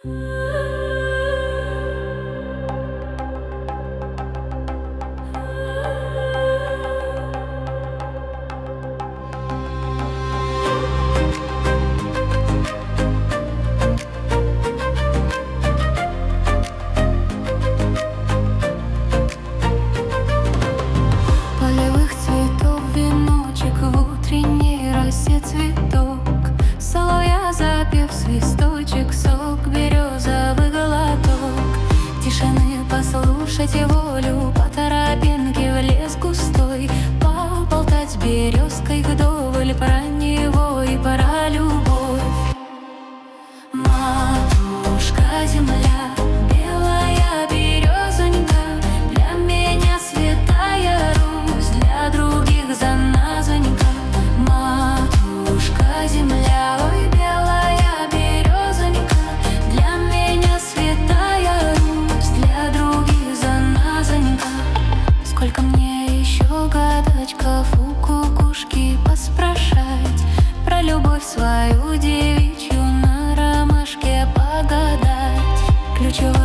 Полевых цветов веночек, в утренней росе цветок, соловья запев свисточек, сок березовый глоток. Тишины послушать и волю, по тропинке в лес густой, поболтать с березкой вдоволь про него и про любовь. Матушка земля, белая березонька, для меня святая Русь, для других заназонька. Матушка земля, ой, белая березонька, для меня святая Русь, для других заназонька. Сколько мне еще годочков у кукушки поспрашать, про любовь свою девичью на ромашке погадать. Ключевой